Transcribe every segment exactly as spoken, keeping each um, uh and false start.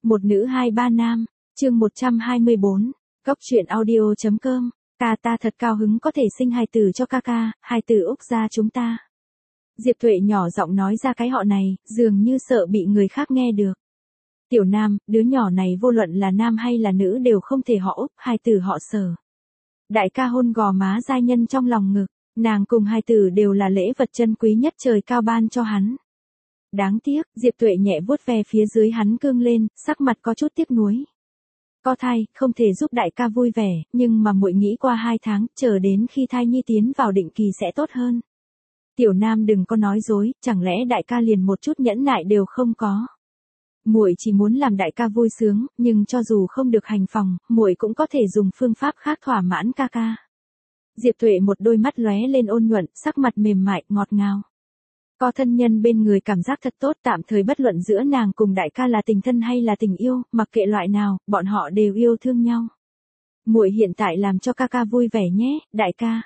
Một nữ hai ba nam, chương một trăm hai mươi bốn, Góc truyện audio.com, ca ta thật cao hứng có thể sinh hài tử cho ca ca, hài tử Úc gia chúng ta. Diệp Tuệ nhỏ giọng nói ra cái họ này, dường như sợ bị người khác nghe được. Tiểu Nam, đứa nhỏ này vô luận là nam hay là nữ đều không thể họ Úc, hài tử họ Sở. Đại ca hôn gò má giai nhân trong lòng ngực, nàng cùng hài tử đều là lễ vật chân quý nhất trời cao ban cho hắn. Đáng tiếc, Diệp Tuệ nhẹ vuốt ve phía dưới hắn cương lên, sắc mặt có chút tiếc nuối. Có thai, không thể giúp đại ca vui vẻ, nhưng mà muội nghĩ qua hai tháng, chờ đến khi thai nhi tiến vào định kỳ sẽ tốt hơn. Tiểu Nam đừng có nói dối, chẳng lẽ đại ca liền một chút nhẫn nại đều không có. Muội chỉ muốn làm đại ca vui sướng, nhưng cho dù không được hành phòng, muội cũng có thể dùng phương pháp khác thỏa mãn ca ca. Diệp Tuệ một đôi mắt lóe lên ôn nhuận, sắc mặt mềm mại, ngọt ngào. Có thân nhân bên người cảm giác thật tốt, tạm thời bất luận giữa nàng cùng đại ca là tình thân hay là tình yêu, mặc kệ loại nào, bọn họ đều yêu thương nhau. Muội hiện tại làm cho ca ca vui vẻ nhé, đại ca.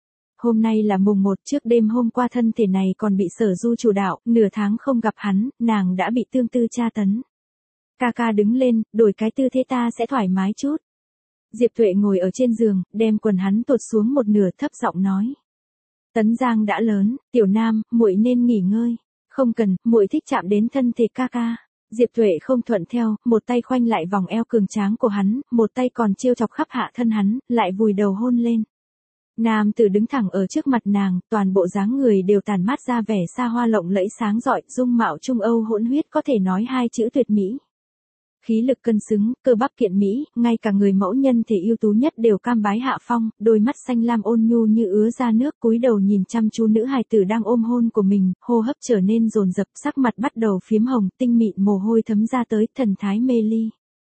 Hôm nay là mùng một, trước đêm hôm qua thân thể này còn bị Sở Du chủ đạo, nửa tháng không gặp hắn, nàng đã bị tương tư tra tấn. Ca ca đứng lên, đổi cái tư thế ta sẽ thoải mái chút. Diệp Tuệ ngồi ở trên giường, đem quần hắn tuột xuống một nửa, thấp giọng nói. Tấn Giang đã lớn, Tiểu Nam, muội nên nghỉ ngơi. Không cần, muội thích chạm đến thân thể ca ca. Diệp Tuệ không thuận theo, một tay khoanh lại vòng eo cường tráng của hắn, một tay còn trêu chọc khắp hạ thân hắn, lại vùi đầu hôn lên. Nam tử đứng thẳng ở trước mặt nàng, toàn bộ dáng người đều tàn mát ra vẻ xa hoa lộng lẫy sáng rọi, dung mạo Trung Âu hỗn huyết, có thể nói hai chữ tuyệt mỹ. Khí lực cân xứng, cơ bắp kiện mỹ, ngay cả người mẫu nhân thể ưu tú nhất đều cam bái hạ phong, đôi mắt xanh lam ôn nhu như ứa ra nước, cúi đầu nhìn chăm chú nữ hài tử đang ôm hôn của mình, hô hấp trở nên dồn dập, sắc mặt bắt đầu phiếm hồng, tinh mịn mồ hôi thấm ra tới, thần thái mê ly.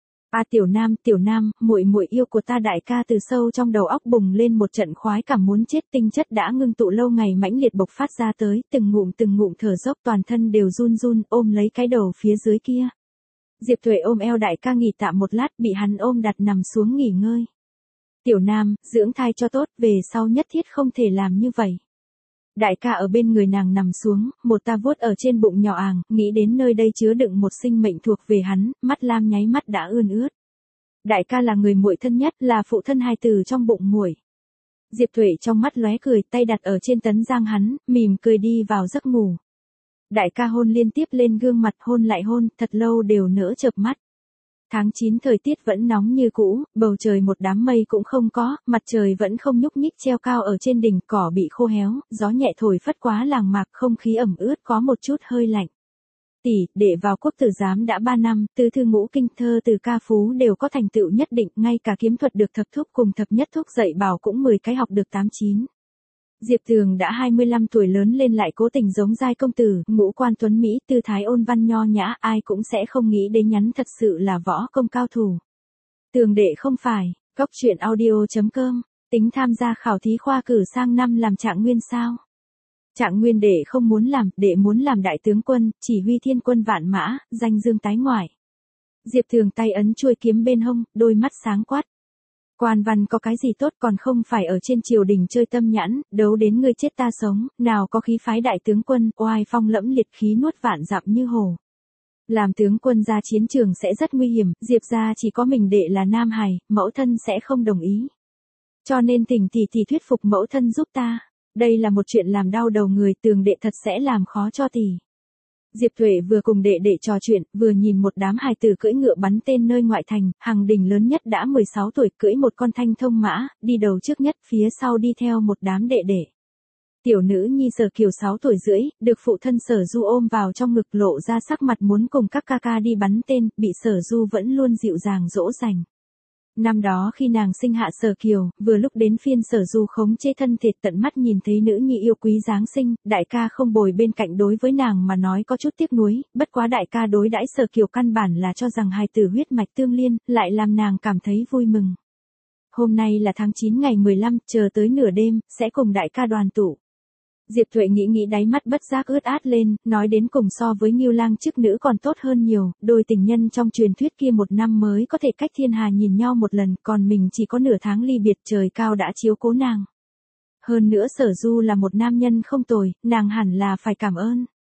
A Tiểu Nam, Tiểu Nam, muội muội yêu của ta, đại ca từ sâu trong đầu óc bùng lên một trận khoái cảm muốn chết, tinh chất đã ngưng tụ lâu ngày mãnh liệt bộc phát ra tới, từng ngụm từng ngụm thở dốc, toàn thân đều run run, ôm lấy cái đầu phía dưới kia. Diệp Tuệ ôm eo đại ca nghỉ tạm một lát, bị hắn ôm đặt nằm xuống nghỉ ngơi. Tiểu Nam, dưỡng thai cho tốt, về sau nhất thiết không thể làm như vậy. Đại ca ở bên người nàng nằm xuống, một ta vuốt ở trên bụng nhỏ àng, nghĩ đến nơi đây chứa đựng một sinh mệnh thuộc về hắn, mắt lam nháy mắt đã ươn ướt. Đại ca là người muội thân nhất, là phụ thân hài tử trong bụng muội. Diệp Tuệ trong mắt lóe cười, tay đặt ở trên Tấn Giang hắn, mỉm cười đi vào giấc ngủ. Đại ca hôn liên tiếp lên gương mặt, hôn lại hôn, thật lâu đều nỡ chợp mắt. Tháng chín thời tiết vẫn nóng như cũ, bầu trời một đám mây cũng không có, mặt trời vẫn không nhúc nhích treo cao ở trên đỉnh, cỏ bị khô héo, gió nhẹ thổi phất quá làng mạc, không khí ẩm ướt có một chút hơi lạnh. Tỷ, để vào quốc tử giám đã ba năm, tứ thư ngũ kinh thơ từ ca phú đều có thành tựu nhất định, ngay cả kiếm thuật được thập thúc cùng thập nhất thúc dạy bảo cũng mười cái học được tám chín. Diệp Tường đã hai mươi lăm tuổi lớn lên lại cố tình giống giai công tử, ngũ quan tuấn Mỹ, tư thái ôn văn nho nhã, ai cũng sẽ không nghĩ đến nhắn thật sự là võ công cao thủ. Tường đệ không phải, Góc truyện audio.com, tính tham gia khảo thí khoa cử sang năm làm Trạng Nguyên sao? Trạng Nguyên đệ không muốn làm, đệ muốn làm đại tướng quân, chỉ huy thiên quân vạn mã, danh dương tái ngoại. Diệp Tường tay ấn chuôi kiếm bên hông, đôi mắt sáng quát. Quan văn có cái gì tốt, còn không phải ở trên triều đình chơi tâm nhãn, đấu đến ngươi chết ta sống, nào có khí phái đại tướng quân, oai phong lẫm liệt, khí nuốt vạn dặm như hồ. Làm tướng quân ra chiến trường sẽ rất nguy hiểm, Diệp gia chỉ có mình đệ là nam hài, mẫu thân sẽ không đồng ý. Cho nên Tình tỷ tỷ thuyết phục mẫu thân giúp ta, đây là một chuyện làm đau đầu người, Tường đệ thật sẽ làm khó cho tỷ. Diệp Tuệ vừa cùng đệ đệ trò chuyện, vừa nhìn một đám hài tử cưỡi ngựa bắn tên nơi ngoại thành, Hằng Đình lớn nhất đã mười sáu tuổi, cưỡi một con thanh thông mã, đi đầu trước nhất, phía sau đi theo một đám đệ đệ. Tiểu nữ nhi Sở Kiều sáu tuổi rưỡi, được phụ thân Sở Du ôm vào trong ngực, lộ ra sắc mặt muốn cùng các ca ca đi bắn tên, bị Sở Du vẫn luôn dịu dàng dỗ dành. Năm đó khi nàng sinh hạ Sở Kiều, vừa lúc đến phiên Sở Du khống chế thân thể, tận mắt nhìn thấy nữ nhi yêu quý Giáng sinh, đại ca không bồi bên cạnh đối với nàng mà nói có chút tiếc nuối, bất quá đại ca đối đãi Sở Kiều căn bản là cho rằng hài tử huyết mạch tương liên, lại làm nàng cảm thấy vui mừng. Hôm nay là tháng chín ngày mười lăm, chờ tới nửa đêm, sẽ cùng đại ca đoàn tụ. Diệp Tuệ nghĩ nghĩ đáy mắt bất giác ướt át lên, nói đến cùng so với Ngưu Lang chức nữ còn tốt hơn nhiều, đôi tình nhân trong truyền thuyết kia một năm mới có thể cách thiên hà nhìn nhau một lần, còn mình chỉ có nửa tháng ly biệt, trời cao đã chiếu cố nàng. Hơn nữa Sở Du là một nam nhân không tồi, nàng hẳn là phải cảm ơn.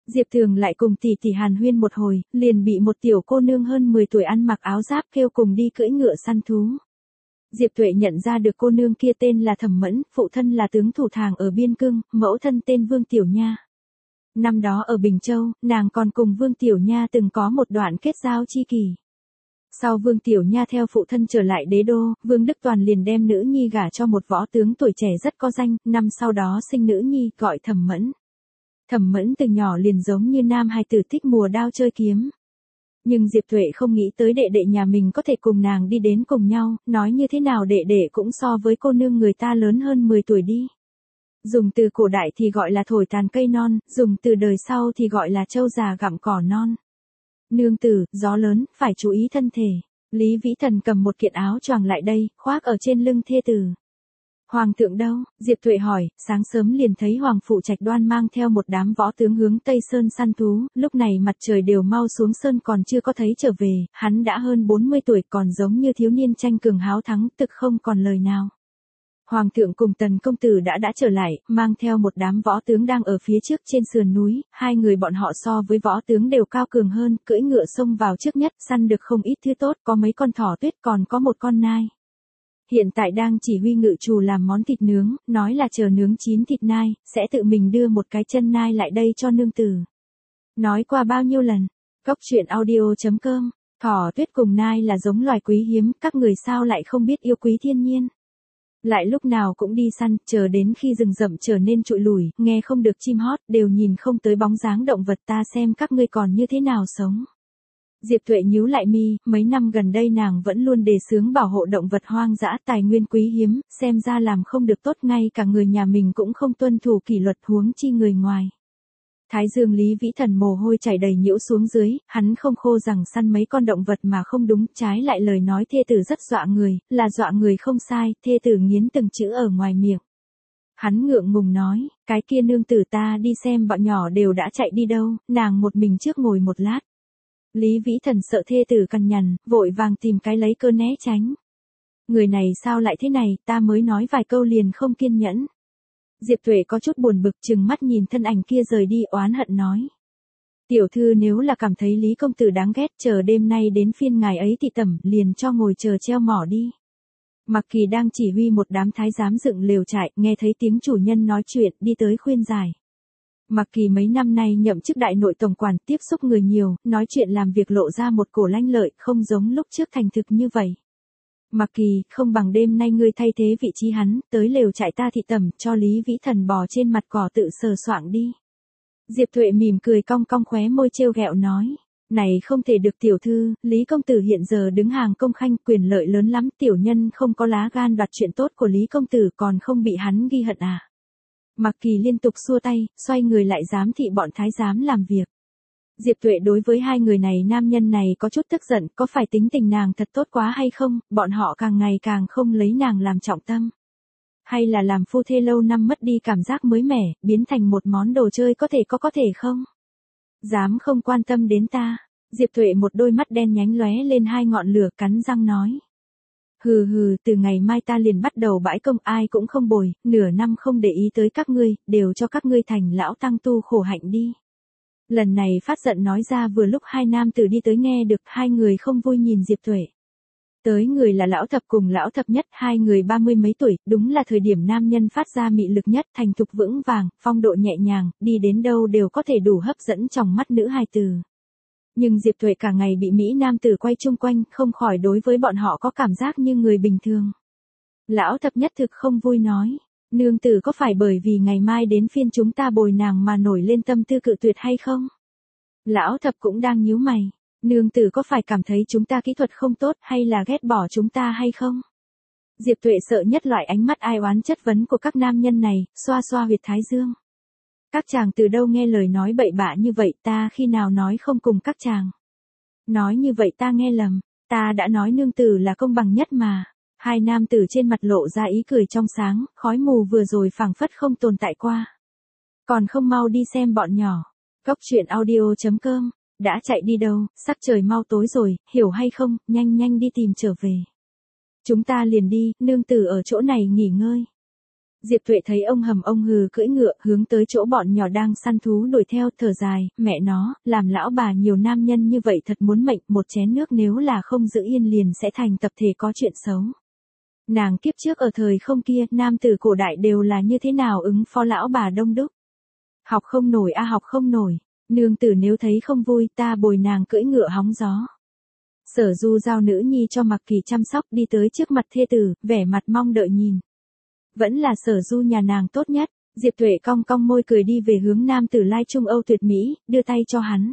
Diệp Thường lại cùng tỷ tỷ hàn huyên một hồi, liền bị một tiểu cô nương hơn mười tuổi ăn mặc áo giáp kêu cùng đi cưỡi ngựa săn thú. Diệp Tuệ nhận ra được cô nương kia tên là Thẩm Mẫn, phụ thân là tướng thủ thàng ở Biên Cương, mẫu thân tên Vương Tiểu Nha. Năm đó ở Bình Châu, nàng còn cùng Vương Tiểu Nha từng có một đoạn kết giao chi kỷ. Sau Vương Tiểu Nha theo phụ thân trở lại đế đô, Vương Đức Toàn liền đem nữ nhi gả cho một võ tướng tuổi trẻ rất có danh, năm sau đó sinh nữ nhi, gọi Thẩm Mẫn. Thẩm Mẫn từ nhỏ liền giống như nam hài tử thích mùa đao chơi kiếm. Nhưng Diệp Tuệ không nghĩ tới đệ đệ nhà mình có thể cùng nàng đi đến cùng nhau, nói như thế nào đệ đệ cũng so với cô nương người ta lớn hơn mười tuổi đi. Dùng từ cổ đại thì gọi là thổi tàn cây non, dùng từ đời sau thì gọi là trâu già gặm cỏ non. Nương tử, gió lớn, phải chú ý thân thể. Lý Vĩ Thần cầm một kiện áo choàng lại đây, khoác ở trên lưng thê tử. Hoàng thượng đâu? Diệp Tuệ hỏi, sáng sớm liền thấy Hoàng phụ Trạch Đoan mang theo một đám võ tướng hướng Tây Sơn săn thú, lúc này mặt trời đều mau xuống sơn còn chưa có thấy trở về, hắn đã hơn bốn mươi tuổi còn giống như thiếu niên tranh cường háo thắng, thực không còn lời nào. Hoàng thượng cùng Tần công tử đã đã trở lại, mang theo một đám võ tướng đang ở phía trước trên sườn núi, hai người bọn họ so với võ tướng đều cao cường hơn, cưỡi ngựa xông vào trước nhất, săn được không ít thứ tốt, có mấy con thỏ tuyết còn có một con nai. Hiện tại đang chỉ huy ngự trù làm món thịt nướng, nói là chờ nướng chín thịt nai, sẽ tự mình đưa một cái chân nai lại đây cho nương tử. Nói qua bao nhiêu lần, Cốc truyện audio chấm com, thỏ tuyết cùng nai là giống loài quý hiếm, các người sao lại không biết yêu quý thiên nhiên. Lại lúc nào cũng đi săn, chờ đến khi rừng rậm trở nên trụi lủi, nghe không được chim hót, đều nhìn không tới bóng dáng động vật, ta xem các ngươi còn như thế nào sống. Diệp Tuệ nhíu lại mi, mấy năm gần đây nàng vẫn luôn đề xướng bảo hộ động vật hoang dã, tài nguyên quý hiếm, xem ra làm không được tốt, ngay cả người nhà mình cũng không tuân thủ kỷ luật, huống chi người ngoài. Thái Dương Lý Vĩ Thần mồ hôi chảy đầy nhiễu xuống dưới, hắn không khô rằng săn mấy con động vật mà không đúng, trái lại lời nói thê tử rất dọa người, là dọa người không sai, thê tử nghiến từng chữ ở ngoài miệng. Hắn ngượng ngùng nói, cái kia nương tử ta đi xem bọn nhỏ đều đã chạy đi đâu, nàng một mình trước ngồi một lát. Lý Vĩ Thần sợ thê tử cằn nhằn, vội vàng tìm cái lấy cơ né tránh. Người này sao lại thế này, ta mới nói vài câu liền không kiên nhẫn. Diệp Tuệ có chút buồn bực, chừng mắt nhìn thân ảnh kia rời đi, oán hận nói. Tiểu thư nếu là cảm thấy Lý công tử đáng ghét, chờ đêm nay đến phiên ngài ấy thì tẩm, liền cho ngồi chờ treo mỏ đi. Mặc Kỳ đang chỉ huy một đám thái giám dựng lều trại, nghe thấy tiếng chủ nhân nói chuyện, đi tới khuyên giải. Mặc Kỳ mấy năm nay nhậm chức đại nội tổng quản, tiếp xúc người nhiều, nói chuyện làm việc lộ ra một cổ lanh lợi, không giống lúc trước thành thực như vậy. Mặc Kỳ, không bằng đêm nay ngươi thay thế vị trí hắn, tới lều trại ta thị tẩm, cho Lý Vĩ Thần bò trên mặt cỏ tự sờ soạng đi. Diệp Tuệ mỉm cười cong cong khóe môi trêu ghẹo nói, này không thể được tiểu thư, Lý công tử hiện giờ đứng hàng công khanh, quyền lợi lớn lắm, tiểu nhân không có lá gan đoạt chuyện tốt của Lý công tử, còn không bị hắn ghi hận à. Mặc Kỳ liên tục xua tay, xoay người lại giám thị bọn thái giám làm việc. Diệp Tuệ đối với hai người này nam nhân này có chút tức giận, có phải tính tình nàng thật tốt quá hay không, bọn họ càng ngày càng không lấy nàng làm trọng tâm. Hay là làm phu thê lâu năm mất đi cảm giác mới mẻ, biến thành một món đồ chơi có thể có có thể không? Dám không quan tâm đến ta. Diệp Tuệ một đôi mắt đen nhánh lóe lên hai ngọn lửa, cắn răng nói. Hừ hừ, từ ngày mai ta liền bắt đầu bãi công, ai cũng không bồi, nửa năm không để ý tới các ngươi, đều cho các ngươi thành lão tăng tu khổ hạnh đi. Lần này phát giận nói ra vừa lúc hai nam tử đi tới nghe được, hai người không vui nhìn Diệp Tuệ. Tới người là lão thập cùng lão thập nhất, hai người ba mươi mấy tuổi, đúng là thời điểm nam nhân phát ra mị lực nhất, thành thục vững vàng, phong độ nhẹ nhàng, đi đến đâu đều có thể đủ hấp dẫn trong mắt nữ hài tử. Nhưng Diệp Tuệ cả ngày bị Mỹ nam tử quay chung quanh, không khỏi đối với bọn họ có cảm giác như người bình thường. Lão thập nhất thực không vui nói, nương tử có phải bởi vì ngày mai đến phiên chúng ta bồi nàng mà nổi lên tâm tư cự tuyệt hay không? Lão thập cũng đang nhíu mày, nương tử có phải cảm thấy chúng ta kỹ thuật không tốt hay là ghét bỏ chúng ta hay không? Diệp Tuệ sợ nhất loại ánh mắt ai oán chất vấn của các nam nhân này, xoa xoa huyệt thái dương. Các chàng từ đâu nghe lời nói bậy bạ như vậy, ta khi nào nói không cùng các chàng. Nói như vậy ta nghe lầm, ta đã nói nương tử là công bằng nhất mà. Hai nam tử trên mặt lộ ra ý cười trong sáng, khói mù vừa rồi phảng phất không tồn tại qua. Còn không mau đi xem bọn nhỏ. Cốc truyện audio chấm com, đã chạy đi đâu, sắc trời mau tối rồi, hiểu hay không, nhanh nhanh đi tìm trở về. Chúng ta liền đi, nương tử ở chỗ này nghỉ ngơi. Diệp Tuệ thấy ông hầm ông hừ cưỡi ngựa hướng tới chỗ bọn nhỏ đang săn thú đuổi theo, thở dài, mẹ nó, làm lão bà nhiều nam nhân như vậy thật muốn mệnh, một chén nước nếu là không giữ yên liền sẽ thành tập thể có chuyện xấu. Nàng kiếp trước ở thời không kia, nam tử cổ đại đều là như thế nào ứng phó lão bà đông đúc. Học không nổi a học không nổi, nương tử nếu thấy không vui ta bồi nàng cưỡi ngựa hóng gió. Sở Du giao nữ nhi cho Mặc Kỳ chăm sóc đi tới trước mặt thê tử, vẻ mặt mong đợi nhìn. Vẫn là Sở Du nhà nàng tốt nhất, Diệp Tuệ cong cong môi cười đi về hướng nam tử lai Trung Âu tuyệt mỹ, đưa tay cho hắn.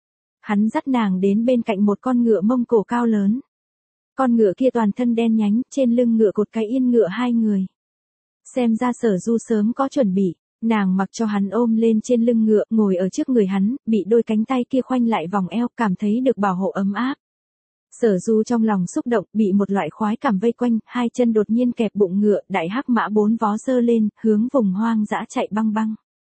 Hắn dắt nàng đến bên cạnh một con ngựa Mông Cổ cao lớn. Con ngựa kia toàn thân đen nhánh, trên lưng ngựa cột cái yên ngựa hai người. Xem ra Sở Du sớm có chuẩn bị, nàng mặc cho hắn ôm lên trên lưng ngựa, ngồi ở trước người hắn, bị đôi cánh tay kia khoanh lại vòng eo, cảm thấy được bảo hộ ấm áp. Sở Du trong lòng xúc động, bị một loại khoái cảm vây quanh, hai chân đột nhiên kẹp bụng ngựa, đại hắc mã bốn vó giơ lên, hướng vùng hoang dã chạy băng băng.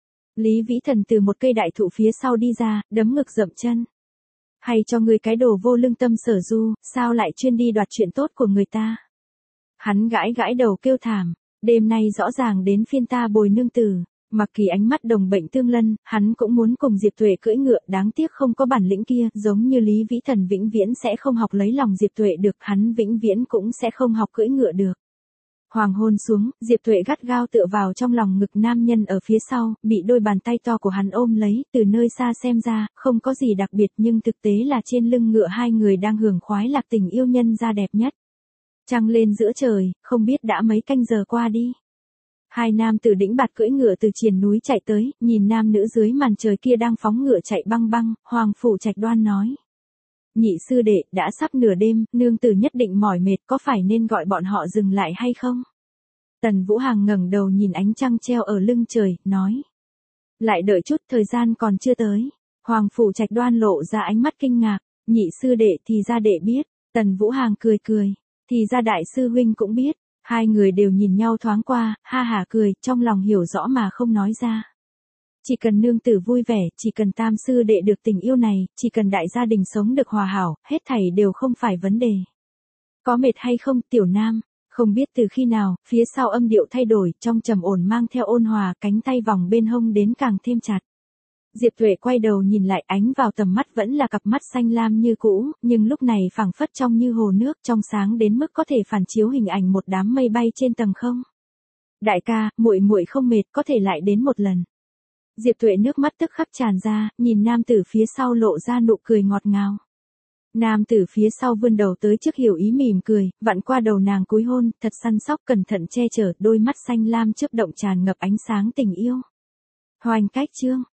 Lý Vĩ Thần từ một cây đại thụ phía sau đi ra, đấm ngực dậm chân. Hay cho người cái đồ vô lương tâm Sở Du, sao lại chuyên đi đoạt chuyện tốt của người ta? Hắn gãi gãi đầu kêu thảm, đêm nay rõ ràng đến phiên ta bồi nương tử. Mặc Kỳ ánh mắt đồng bệnh tương lân, hắn cũng muốn cùng Diệp Tuệ cưỡi ngựa, đáng tiếc không có bản lĩnh kia, giống như Lý Vĩ Thần vĩnh viễn sẽ không học lấy lòng Diệp Tuệ được, hắn vĩnh viễn cũng sẽ không học cưỡi ngựa được. Hoàng hôn xuống, Diệp Tuệ gắt gao tựa vào trong lòng ngực nam nhân ở phía sau, bị đôi bàn tay to của hắn ôm lấy, từ nơi xa xem ra, không có gì đặc biệt nhưng thực tế là trên lưng ngựa hai người đang hưởng khoái lạc tình yêu nhân ra đẹp nhất. Trăng lên giữa trời, không biết đã mấy canh giờ qua đi. Hai nam tử đĩnh bạt cưỡi ngựa từ triền núi chạy tới, nhìn nam nữ dưới màn trời kia đang phóng ngựa chạy băng băng, Hoàng Phủ Trạch Đoan nói. Nhị sư đệ, đã sắp nửa đêm, nương tử nhất định mỏi mệt, có phải nên gọi bọn họ dừng lại hay không? Tần Vũ Hàng ngẩng đầu nhìn ánh trăng treo ở lưng trời, nói. Lại đợi chút, thời gian còn chưa tới. Hoàng Phủ Trạch Đoan lộ ra ánh mắt kinh ngạc, nhị sư đệ thì ra đệ biết, Tần Vũ Hàng cười cười, thì ra đại sư huynh cũng biết. Hai người đều nhìn nhau thoáng qua, ha hả cười, trong lòng hiểu rõ mà không nói ra. Chỉ cần nương tử vui vẻ, chỉ cần tam sư đệ được tình yêu này, chỉ cần đại gia đình sống được hòa hảo, hết thảy đều không phải vấn đề. Có mệt hay không, tiểu nam? Không biết từ khi nào, phía sau âm điệu thay đổi, trong trầm ổn mang theo ôn hòa, cánh tay vòng bên hông đến càng thêm chặt. Diệp Tuệ quay đầu nhìn lại, ánh vào tầm mắt vẫn là cặp mắt xanh lam như cũ, nhưng lúc này phảng phất trong như hồ nước, trong sáng đến mức có thể phản chiếu hình ảnh một đám mây bay trên tầng không. Đại ca, muội muội không mệt, có thể lại đến một lần. Diệp Tuệ nước mắt tức khắc tràn ra, nhìn nam tử phía sau lộ ra nụ cười ngọt ngào. Nam tử phía sau vươn đầu tới trước hiểu ý mỉm cười, vặn qua đầu nàng cúi hôn, thật săn sóc cẩn thận che chở, đôi mắt xanh lam chớp động tràn ngập ánh sáng tình yêu. Hoành cách chương